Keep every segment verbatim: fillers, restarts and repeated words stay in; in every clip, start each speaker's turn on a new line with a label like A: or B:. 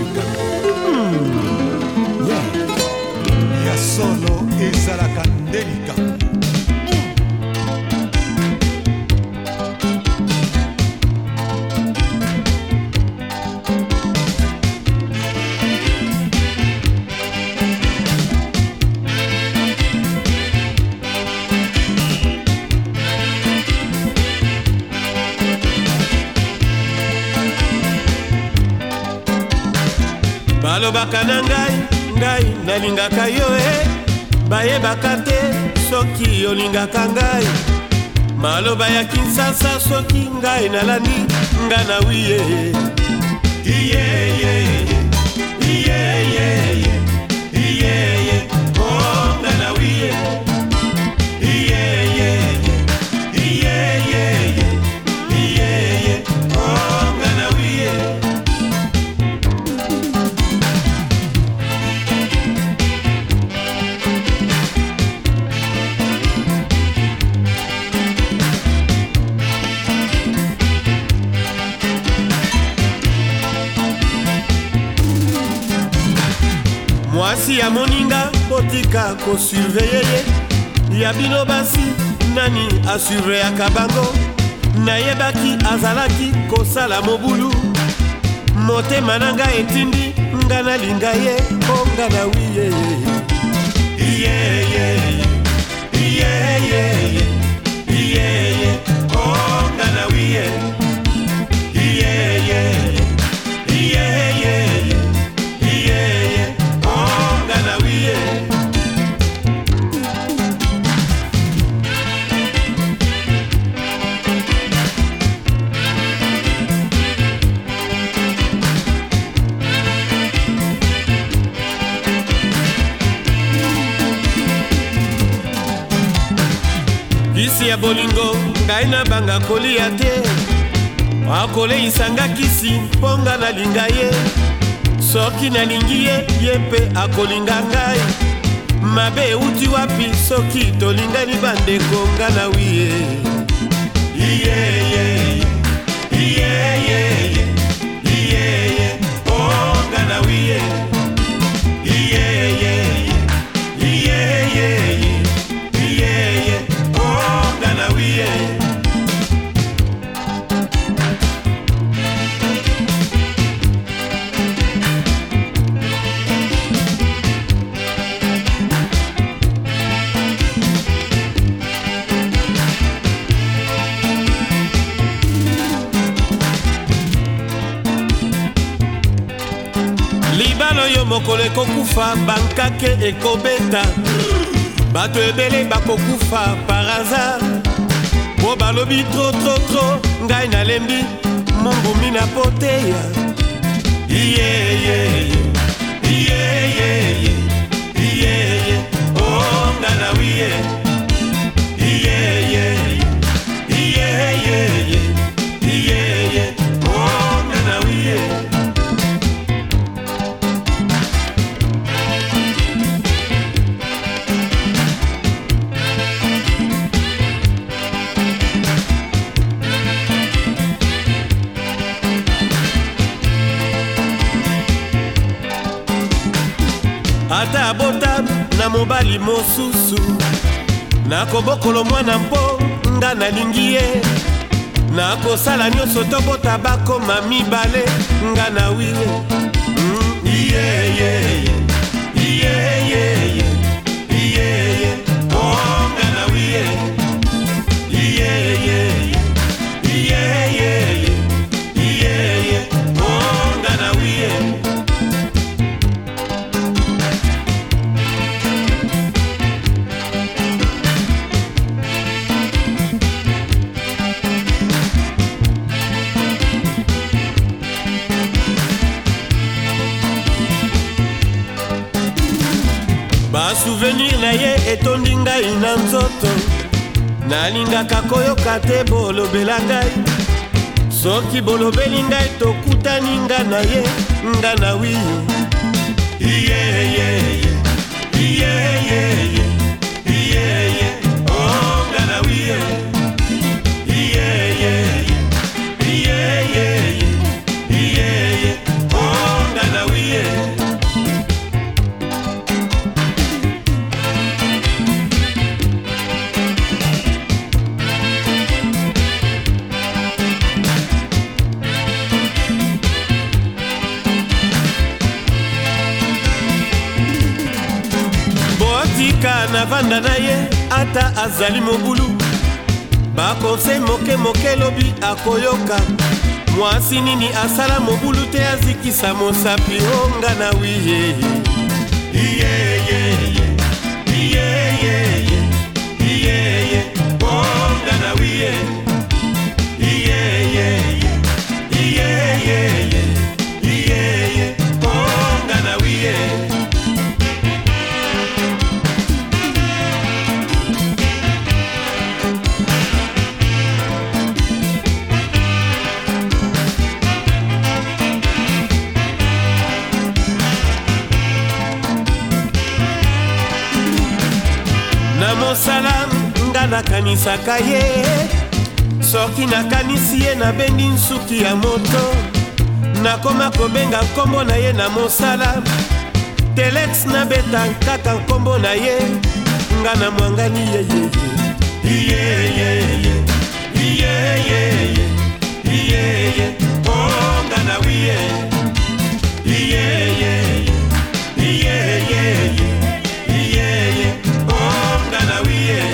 A: Africa. Mm. Yeah. Ya solo ezalaka ndelika.
B: balobaka na ngai ngai nalingaka yo e bayebaka te soki olingaka ngai maloba ya Kinshasa soki ngai nalandi nga na wiye iye iye iye iye iye iye oh nga na wiye iye iye iye iye iye iye oh nga na wiye. Mwasi ya moninga botika kosurveye ye ya bino basi nani asurveyaka bango nayebaki azalaki kosala mobulu motema na ngai etindi nga nalinga ye o nga na wiye iye iye iye iye iye iye o nga na wiye iye iye iye iye kisi ya bolingo ngai na banga kolia te akoleisa nga kisi mponga nalinga ye soki nalingi ye ye mpe akolinga ngai mabe euti wapi soki tolingani bandeko nga na wiye iye iye iye iye iye iye oh nga na wiye iye iye iye iye iye iye oh nga na wiye. libano yo mokolo ekokufa bankake ekobeta bato ebele bakokufa par hasard po balobi tro tro tro ngai nalembi mongumi na poteya iye iye iye iye iye iye oh nga na wiye iye iye iye iye iye iye oh nga na wiye. ata abota na mobali mosusu nakobokolo mwana mpo nga nalingi ye nakosala nyonso tobota bakoma mibale nga na wiye iye iye iye iye iye iye oh nga na wiye iye iye iye iye iye iye oh nga na wiye. basouvenir na ye etondi ngai na nzoto nalingaka koyoka te bolobela ngai soki bolobeli ngai tokutani nga na ye nga na wiye iye iye iye iye iye iye oh nga na wiye iye iye iye iye iye iye oh nga na wiye. esika navanda na ye ata azali mobulu bakonse moke moke lobi akoyoka mwasi nini asala mobulu te azikisa mosapi onga na wiye iyeyeye iyeyeye iyeye onga na wiye iyeyeye iyeyeye iyeye onga na wiye na mosala nga nakanisaka ye soki nakanisi ye nabendi nsuki ya moto nakoma kobenga nkombo na ye na mosala telex nabeta kaka nkombo na ye nga na mwangani yeyeye iyeyeye iyeyeye iyeye onga na wiye iyeyeye iyeyeye iyeye onga na wiye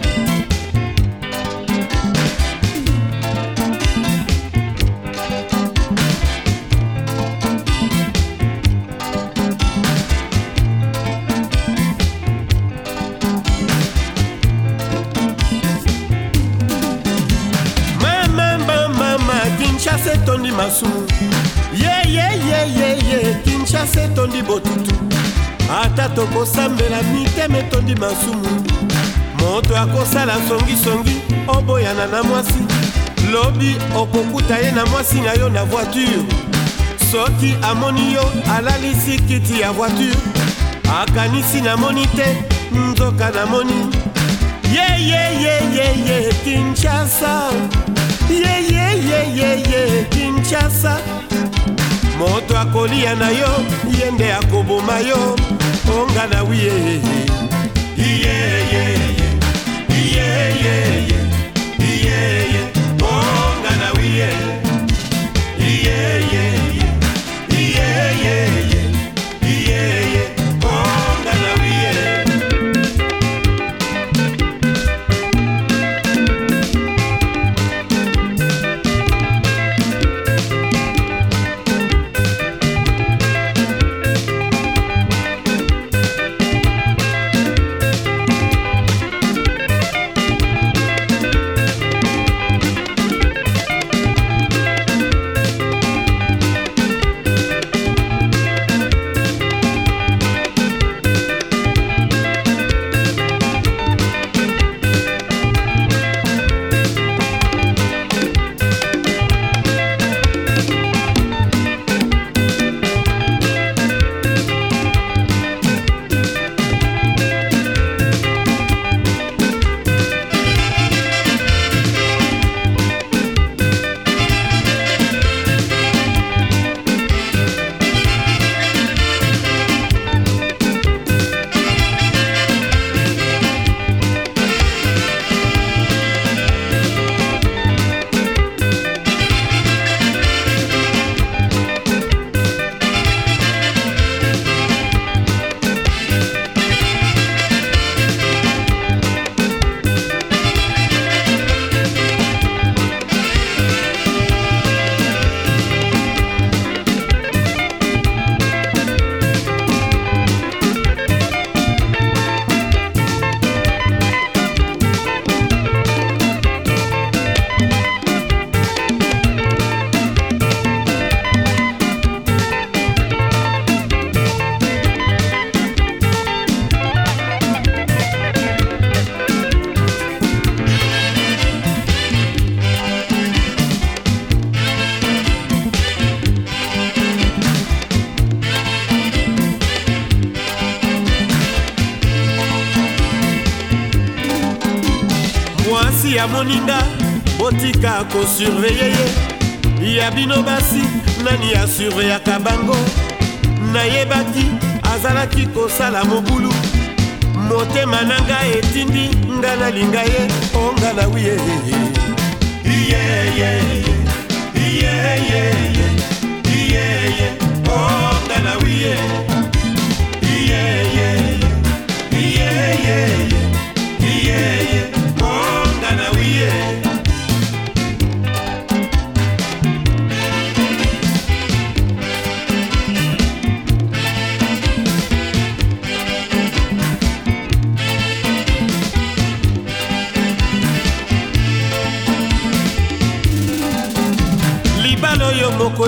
B: Kinshasa tondi masumu ye ye ye ye ye Kinshasa tondi botutu ata tokosambela miteme tondi masumu moto akosala songisongi oboyana na mwasi lobi okokuta ye na mwasi na yo na voiture soki amoni yo alalisi kiti ya voiture akanisi namoni te nzoka namoni ye ye ye ye ye Kinshasa ye ye ye ye ye Kinshasa moto akolia na yo yende akoboma yo onga na wiye iye ye iye ye iye ye onga na wiye iye ye iye ye iye ye onga na wiye mwasi ya moninga botika kosurveye ye ya bino basi nani asurveyaka bango nayebaki azalaki kosala mobulu motema nanga etindi nga nalinga ye onga na wiye iyeye iyeye iyeye onga na wiye iyeye iyeye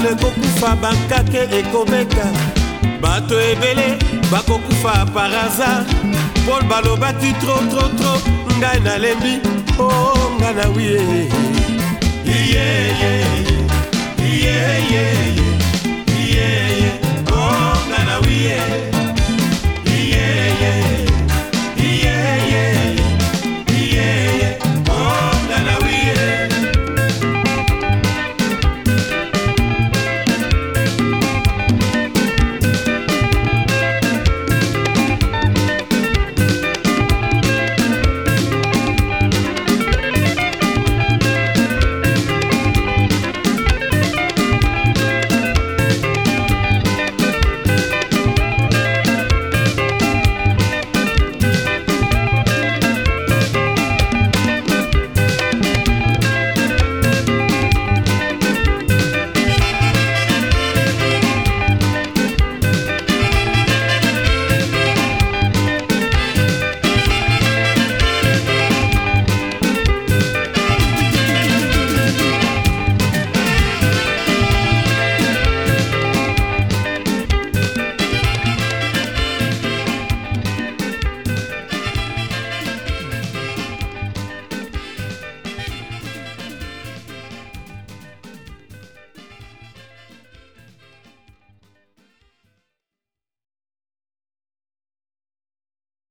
B: mokolo ekokufa bankake ekobeta bato ebele bakokufa par hasard Paul balobaki tro tro tro ngai nalembi o nga na wie yeah yeah yeah yeah yeah